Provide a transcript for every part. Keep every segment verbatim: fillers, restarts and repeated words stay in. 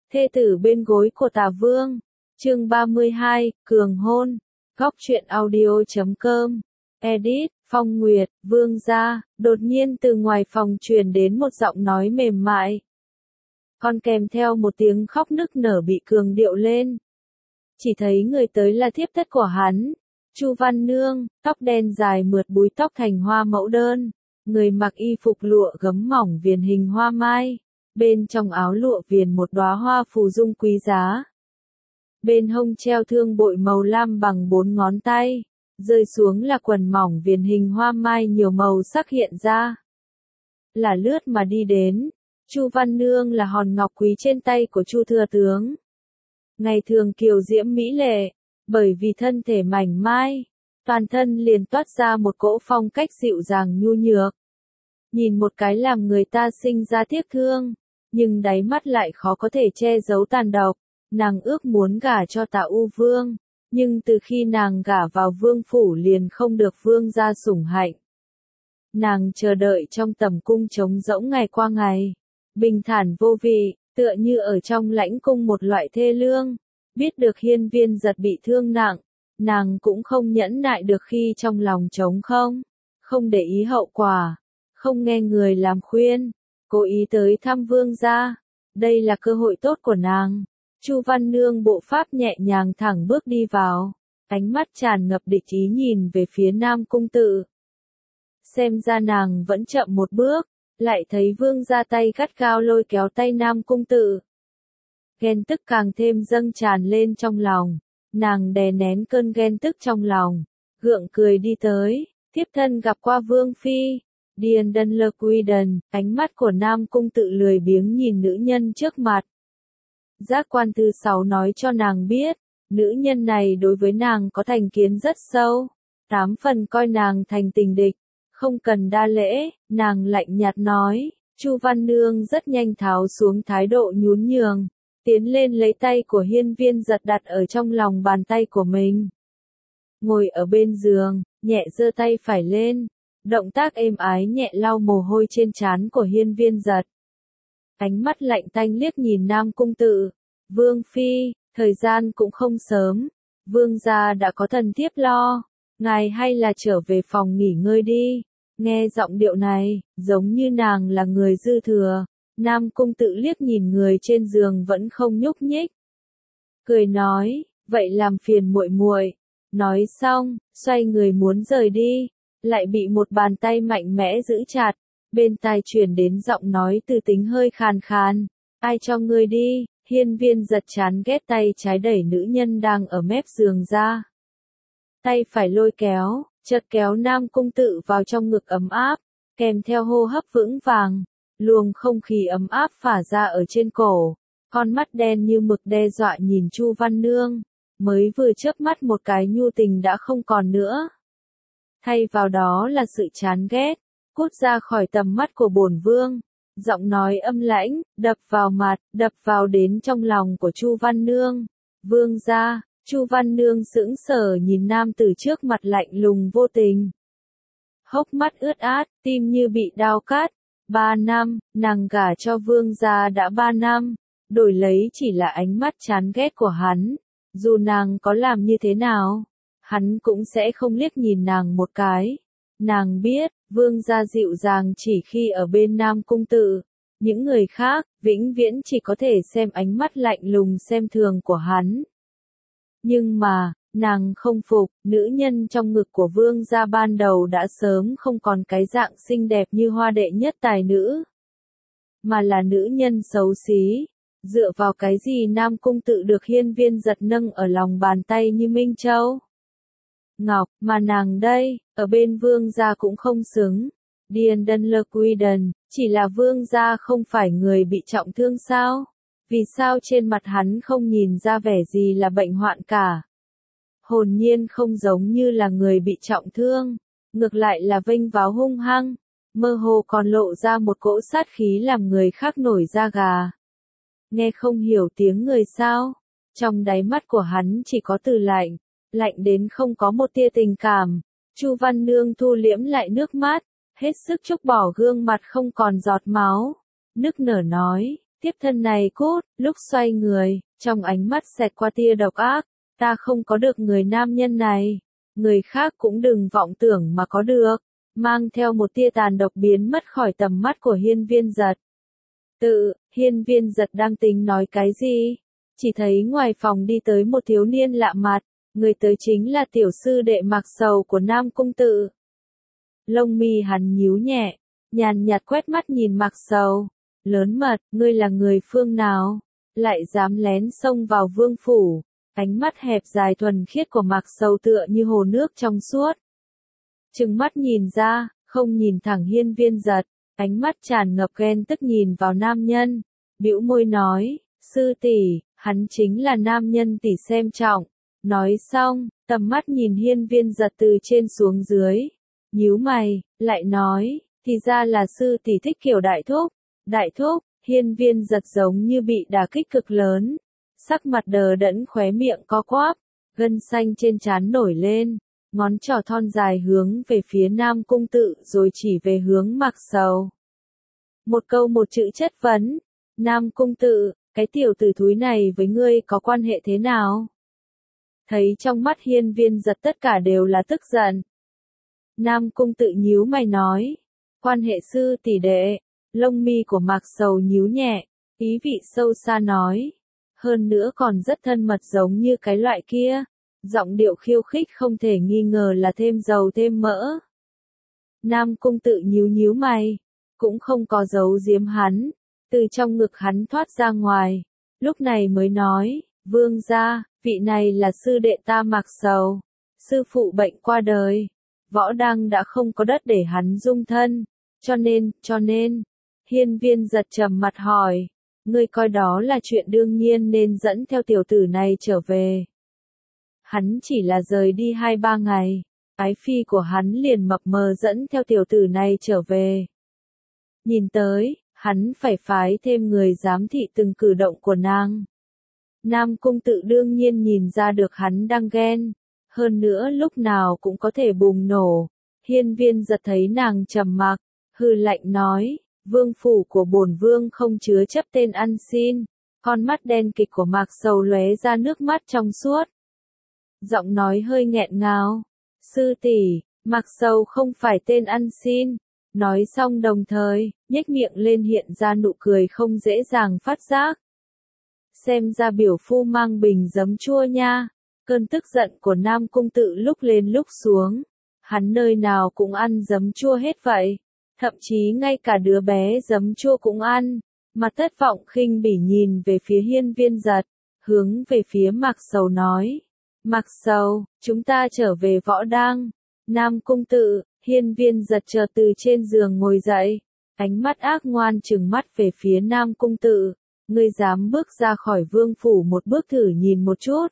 Thê tử bên gối của Tả Vương. Chương ba mươi hai, Cường hôn. Góc truyện audio chấm com. Edit, Phong Nguyệt, Vương gia. Đột nhiên từ ngoài phòng truyền đến một giọng nói mềm mại. Còn kèm theo một tiếng khóc nức nở bị cường điệu lên. Chỉ thấy người tới là thiếp thất của hắn. Chu Văn Nương, tóc đen dài mượt búi tóc thành hoa mẫu đơn. Người mặc y phục lụa gấm mỏng viền hình hoa mai. Bên trong áo lụa viền một đóa hoa phù dung quý giá. Bên hông treo thương bội màu lam bằng bốn ngón tay. Rơi xuống là quần mỏng viền hình hoa mai nhiều màu sắc hiện ra. Là lướt mà đi đến. Chu Văn Nương là hòn ngọc quý trên tay của Chu thừa tướng. Ngày thường kiều diễm mỹ lệ, bởi vì thân thể mảnh mai, toàn thân liền toát ra một cỗ phong cách dịu dàng nhu nhược. Nhìn một cái làm người ta sinh ra tiếc thương, nhưng đáy mắt lại khó có thể che giấu tàn độc. Nàng ước muốn gả cho Tả U Vương, nhưng từ khi nàng gả vào vương phủ liền không được vương gia sủng hạnh. Nàng chờ đợi trong tầm cung trống rỗng ngày qua ngày, bình thản vô vị, tựa như ở trong lãnh cung một loại thê lương. Biết được Hiên Viên Giật bị thương nặng, nàng cũng không nhẫn nại được khi trong lòng trống không, không để ý hậu quả, không nghe người làm khuyên, cố ý tới thăm vương gia. Đây là cơ hội tốt của nàng. Chu Văn Nương bộ pháp nhẹ nhàng thẳng bước đi vào, ánh mắt tràn ngập địch ý nhìn về phía Nam Cung Tự. Xem ra nàng vẫn chậm một bước, lại thấy vương gia tay gắt gao lôi kéo tay Nam Cung Tự. Ghen tức càng thêm dâng tràn lên trong lòng, nàng đè nén cơn ghen tức trong lòng, gượng cười đi tới, thiếp thân gặp qua vương phi. Điền Đân Lơ Quy Đần, ánh mắt của Nam Cung Tự lười biếng nhìn nữ nhân trước mặt. Giác quan thứ sáu nói cho nàng biết, nữ nhân này đối với nàng có thành kiến rất sâu, tám phần coi nàng thành tình địch, không cần đa lễ, nàng lạnh nhạt nói. Chu Văn Nương rất nhanh tháo xuống thái độ nhún nhường, tiến lên lấy tay của Hiên Viên Giật đặt ở trong lòng bàn tay của mình. Ngồi ở bên giường, nhẹ giơ tay phải lên, động tác êm ái nhẹ lau mồ hôi trên trán của Hiên Viên Giật. Ánh mắt lạnh tanh liếc nhìn Nam Cung Tự. Vương phi, thời gian cũng không sớm, vương gia đã có thần thiếp lo, ngài hay là trở về phòng nghỉ ngơi đi. Nghe giọng điệu này, giống như nàng là người dư thừa. Nam Cung Tự liếc nhìn người trên giường vẫn không nhúc nhích, cười nói, vậy làm phiền muội muội. Nói xong, xoay người muốn rời đi, lại bị một bàn tay mạnh mẽ giữ chặt. Bên tai truyền đến giọng nói từ tính hơi khàn khàn, ai cho ngươi đi. Hiên Viên Giật chán ghét tay trái đẩy nữ nhân đang ở mép giường ra. Tay phải lôi kéo, chợt kéo Nam Cung Tự vào trong ngực ấm áp, kèm theo hô hấp vững vàng, luồng không khí ấm áp phả ra ở trên cổ. Con mắt đen như mực đe dọa nhìn Chu Văn Nương, mới vừa chớp mắt một cái nhu tình đã không còn nữa. Thay vào đó là sự chán ghét, cút ra khỏi tầm mắt của bổn vương. Giọng nói âm lãnh, đập vào mặt, đập vào đến trong lòng của Chu Văn Nương. Vương gia. Chu Văn Nương sững sờ nhìn nam tử trước mặt lạnh lùng vô tình. Hốc mắt ướt át, tim như bị đao cắt. Ba năm, nàng gả cho vương gia đã ba năm, đổi lấy chỉ là ánh mắt chán ghét của hắn. Dù nàng có làm như thế nào, hắn cũng sẽ không liếc nhìn nàng một cái. Nàng biết, vương gia dịu dàng chỉ khi ở bên Nam Cung Tự. Những người khác, vĩnh viễn chỉ có thể xem ánh mắt lạnh lùng xem thường của hắn. Nhưng mà, nàng không phục, nữ nhân trong ngực của vương gia ban đầu đã sớm không còn cái dạng xinh đẹp như hoa đệ nhất tài nữ, mà là nữ nhân xấu xí. Dựa vào cái gì Nam Cung Tự được Hiên Viên Giật nâng ở lòng bàn tay như Minh Châu Ngọc, mà nàng đây, ở bên vương gia cũng không xứng. Điền Đân Lơ Quy Đần, chỉ là vương gia không phải người bị trọng thương sao? Vì sao trên mặt hắn không nhìn ra vẻ gì là bệnh hoạn cả? Hồn nhiên không giống như là người bị trọng thương, ngược lại là vênh váo hung hăng, mơ hồ còn lộ ra một cỗ sát khí làm người khác nổi da gà. Nghe không hiểu tiếng người sao? Trong đáy mắt của hắn chỉ có từ lạnh, lạnh đến không có một tia tình cảm. Chu Văn Nương thu liễm lại nước mắt, hết sức trúc bỏ gương mặt không còn giọt máu, nức nở nói, tiếp thân này cút, lúc xoay người, trong ánh mắt xẹt qua tia độc ác, ta không có được người nam nhân này, người khác cũng đừng vọng tưởng mà có được, mang theo một tia tàn độc biến mất khỏi tầm mắt của hiên viên giật. Tự, hiên viên giật đang tính nói cái gì? Chỉ thấy ngoài phòng đi tới một thiếu niên lạ mặt, người tới chính là tiểu sư đệ Mạc Sầu của Nam Cung Tự. Lông mi hắn nhíu nhẹ, nhàn nhạt quét mắt nhìn Mạc Sầu, lớn mật, ngươi là người phương nào, lại dám lén xông vào vương phủ. Ánh mắt hẹp dài thuần khiết của Mạc Sầu tựa như hồ nước trong suốt. Trừng mắt nhìn ra, không nhìn thẳng hiên viên giật, ánh mắt tràn ngập ghen tức nhìn vào nam nhân, bĩu môi nói, sư tỷ, hắn chính là nam nhân tỷ xem trọng. Nói xong, tầm mắt nhìn hiên viên giật từ trên xuống dưới, nhíu mày, lại nói, thì ra là sư tỷ thích kiểu đại thúc. Đại thúc, hiên viên giật giống như bị đả kích cực lớn, sắc mặt đờ đẫn khóe miệng co quắp, gân xanh trên trán nổi lên, ngón trỏ thon dài hướng về phía Nam Cung Tự rồi chỉ về hướng Mạc Sầu. Một câu một chữ chất vấn, Nam Cung Tự, cái tiểu tử thúi này với ngươi có quan hệ thế nào? Thấy trong mắt hiên viên giật tất cả đều là tức giận. Nam Cung Tự nhíu mày nói, quan hệ sư tỷ đệ, lông mi của Mạc Sầu nhíu nhẹ, ý vị sâu xa nói, hơn nữa còn rất thân mật giống như cái loại kia, giọng điệu khiêu khích không thể nghi ngờ là thêm dầu thêm mỡ. Nam Cung Tự nhíu nhíu mày, cũng không có giấu giếm hắn, từ trong ngực hắn thoát ra ngoài, lúc này mới nói, vương gia, vị này là sư đệ ta Mạc Sầu, sư phụ bệnh qua đời, võ đăng đã không có đất để hắn dung thân, cho nên, cho nên, hiên viên giật trầm mặt hỏi, ngươi coi đó là chuyện đương nhiên nên dẫn theo tiểu tử này trở về. Hắn chỉ là rời đi hai ba ngày, ái phi của hắn liền mập mờ dẫn theo tiểu tử này trở về. Nhìn tới, hắn phải phái thêm người giám thị từng cử động của nàng. Nam Cung Tự đương nhiên nhìn ra được hắn đang ghen, hơn nữa lúc nào cũng có thể bùng nổ. Hiên viên giật thấy nàng trầm mặc, hừ lạnh nói, vương phủ của bổn vương không chứa chấp tên ăn xin. Con mắt đen kịch của Mạc Sầu lóe ra nước mắt trong suốt. Giọng nói hơi nghẹn ngào, sư tỷ, Mạc Sầu không phải tên ăn xin. Nói xong đồng thời, nhếch miệng lên hiện ra nụ cười không dễ dàng phát giác. Xem ra biểu phu mang bình giấm chua nha. Cơn tức giận của Nam Cung Tự lúc lên lúc xuống. Hắn nơi nào cũng ăn giấm chua hết vậy. Thậm chí ngay cả đứa bé giấm chua cũng ăn. Mà thất vọng khinh bỉ nhìn về phía hiên viên giật. Hướng về phía Mạc Sầu nói. Mạc Sầu, chúng ta trở về võ đăng. Nam Cung Tự, hiên viên giật chợt từ trên giường ngồi dậy. Ánh mắt ác ngoan trừng mắt về phía Nam Cung Tự. Ngươi dám bước ra khỏi vương phủ một bước thử nhìn một chút.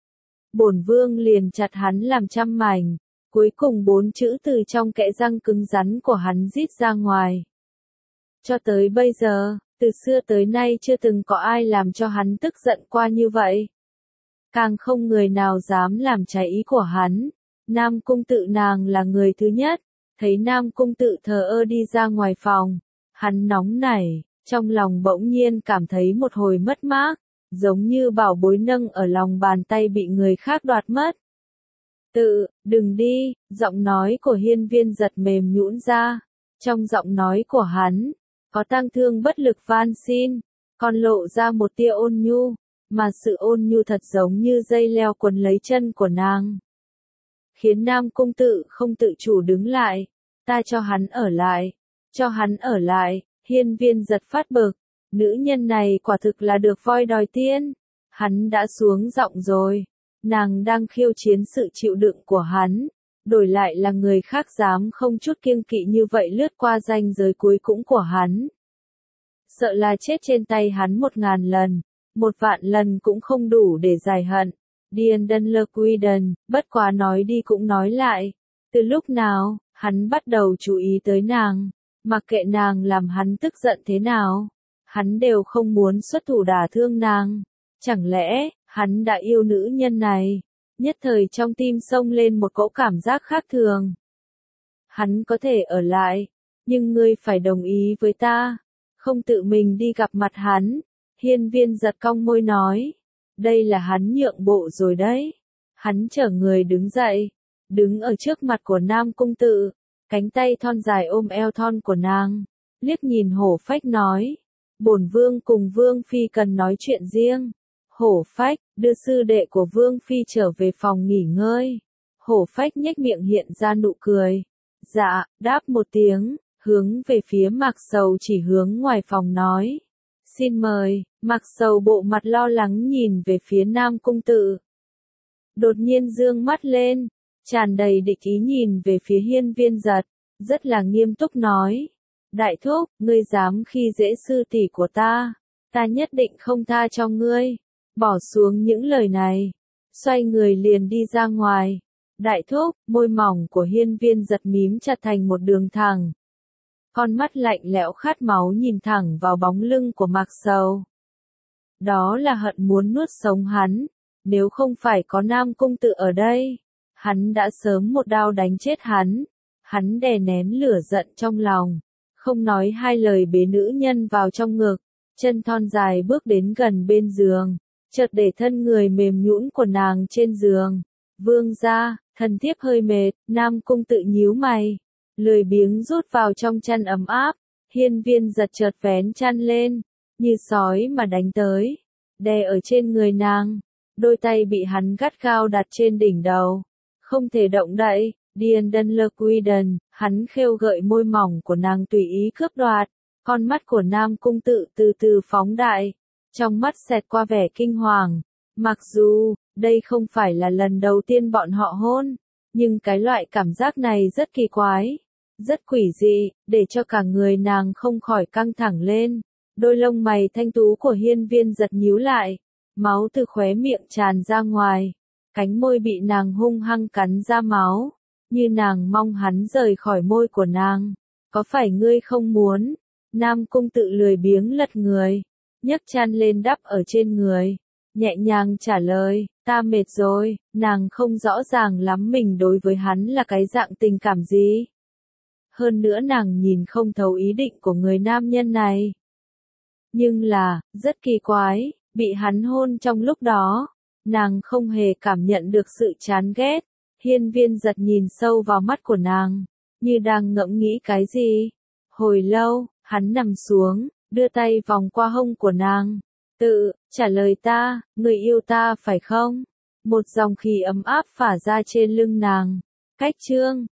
Bổn vương liền chặt hắn làm trăm mảnh. Cuối cùng bốn chữ từ trong kẽ răng cứng rắn của hắn rít ra ngoài. Cho tới bây giờ, từ xưa tới nay chưa từng có ai làm cho hắn tức giận qua như vậy. Càng không người nào dám làm trái ý của hắn. Nam Cung Tự nàng là người thứ nhất. Thấy Nam Cung Tự thờ ơ đi ra ngoài phòng. Hắn nóng nảy, trong lòng bỗng nhiên cảm thấy một hồi mất mát. Giống như bảo bối nâng ở lòng bàn tay bị người khác đoạt mất. Tự, đừng đi, giọng nói của hiên viên giật mềm nhũn ra. Trong giọng nói của hắn, có tang thương bất lực van xin, còn lộ ra một tia ôn nhu, mà sự ôn nhu thật giống như dây leo quấn lấy chân của nàng. Khiến Nam Cung Tự không tự chủ đứng lại, ta cho hắn ở lại, cho hắn ở lại, hiên viên giật phát bực, nữ nhân này quả thực là được voi đòi tiên, hắn đã xuống giọng rồi. Nàng đang khiêu chiến sự chịu đựng của hắn, đổi lại là người khác dám không chút kiêng kỵ như vậy lướt qua ranh giới cuối cùng của hắn. Sợ là chết trên tay hắn một ngàn lần, một vạn lần cũng không đủ để giải hận. Điền Đân Lơ Quy Đần, bất quá nói đi cũng nói lại. Từ lúc nào, hắn bắt đầu chú ý tới nàng, mặc kệ nàng làm hắn tức giận thế nào, hắn đều không muốn xuất thủ đả thương nàng. Chẳng lẽ, hắn đã yêu nữ nhân này? Nhất thời trong tim xông lên một cỗ cảm giác khác thường. Hắn có thể ở lại, nhưng ngươi phải đồng ý với ta. không tự mình đi gặp mặt hắn. Hiên Viên giật cong môi nói. Đây là hắn nhượng bộ rồi đấy. Hắn chở người đứng dậy, đứng ở trước mặt của Nam Cung Tự, cánh tay thon dài ôm eo thon của nàng, liếc nhìn Hổ Phách nói. Bổn vương cùng Vương Phi cần nói chuyện riêng. Hổ Phách, đưa sư đệ của Vương Phi trở về phòng nghỉ ngơi. Hổ Phách nhếch miệng hiện ra nụ cười. Dạ, đáp một tiếng, hướng về phía Mạc Sầu chỉ hướng ngoài phòng nói. Xin mời. Mạc Sầu bộ mặt lo lắng nhìn về phía Nam Cung Tự. Đột nhiên dương mắt lên, tràn đầy địch ý nhìn về phía Hiên Viên giật, rất là nghiêm túc nói. Đại thúc, ngươi dám khi dễ sư tỷ của ta, ta nhất định không tha cho ngươi. Bỏ xuống những lời này, xoay người liền đi ra ngoài. Đại thúc, môi mỏng của Hiên Viên giật mím chặt thành một đường thẳng. Con mắt lạnh lẽo khát máu nhìn thẳng vào bóng lưng của Mạc Sầu. Đó là hận muốn nuốt sống hắn, nếu không phải có Nam Cung Tự ở đây, hắn đã sớm một đao đánh chết hắn. Hắn đè nén lửa giận trong lòng, không nói hai lời bế nữ nhân vào trong ngực, chân thon dài bước đến gần bên giường, chợt để thân người mềm nhũn của nàng trên giường. Vương gia, thần thiếp hơi mệt. Nam Cung Tự nhíu mày, lười biếng rút vào trong chăn ấm áp. Hiên Viên giật chợt vén chăn lên, như sói mà đánh tới, đè ở trên người nàng. Đôi tay bị hắn gắt gao đặt trên đỉnh đầu, không thể động đậy. Điền Đân Lơ Quy Đần, hắn khêu gợi môi mỏng của nàng tùy ý cướp đoạt. Con mắt của Nam Cung Tự từ từ phóng đại, trong mắt xẹt qua vẻ kinh hoàng. Mặc dù, đây không phải là lần đầu tiên bọn họ hôn, nhưng cái loại cảm giác này rất kỳ quái, rất quỷ dị, để cho cả người nàng không khỏi căng thẳng lên. Đôi lông mày thanh tú của Hiên Viên giật nhíu lại, máu từ khóe miệng tràn ra ngoài, cánh môi bị nàng hung hăng cắn ra máu, như nàng mong hắn rời khỏi môi của nàng. Có phải ngươi không muốn? Nam Cung Tự lười biếng lật người, nhấc chăn lên đắp ở trên người, nhẹ nhàng trả lời, ta mệt rồi. Nàng không rõ ràng lắm mình đối với hắn là cái dạng tình cảm gì. Hơn nữa nàng nhìn không thấu ý định của người nam nhân này. Nhưng là, rất kỳ quái, bị hắn hôn trong lúc đó, nàng không hề cảm nhận được sự chán ghét. Hiên Viên giật nhìn sâu vào mắt của nàng, như đang ngẫm nghĩ cái gì. Hồi lâu, hắn nằm xuống, đưa tay vòng qua hông của nàng. Tự, trả lời ta, người yêu ta phải không? Một dòng khí ấm áp phả ra trên lưng nàng. Cách chương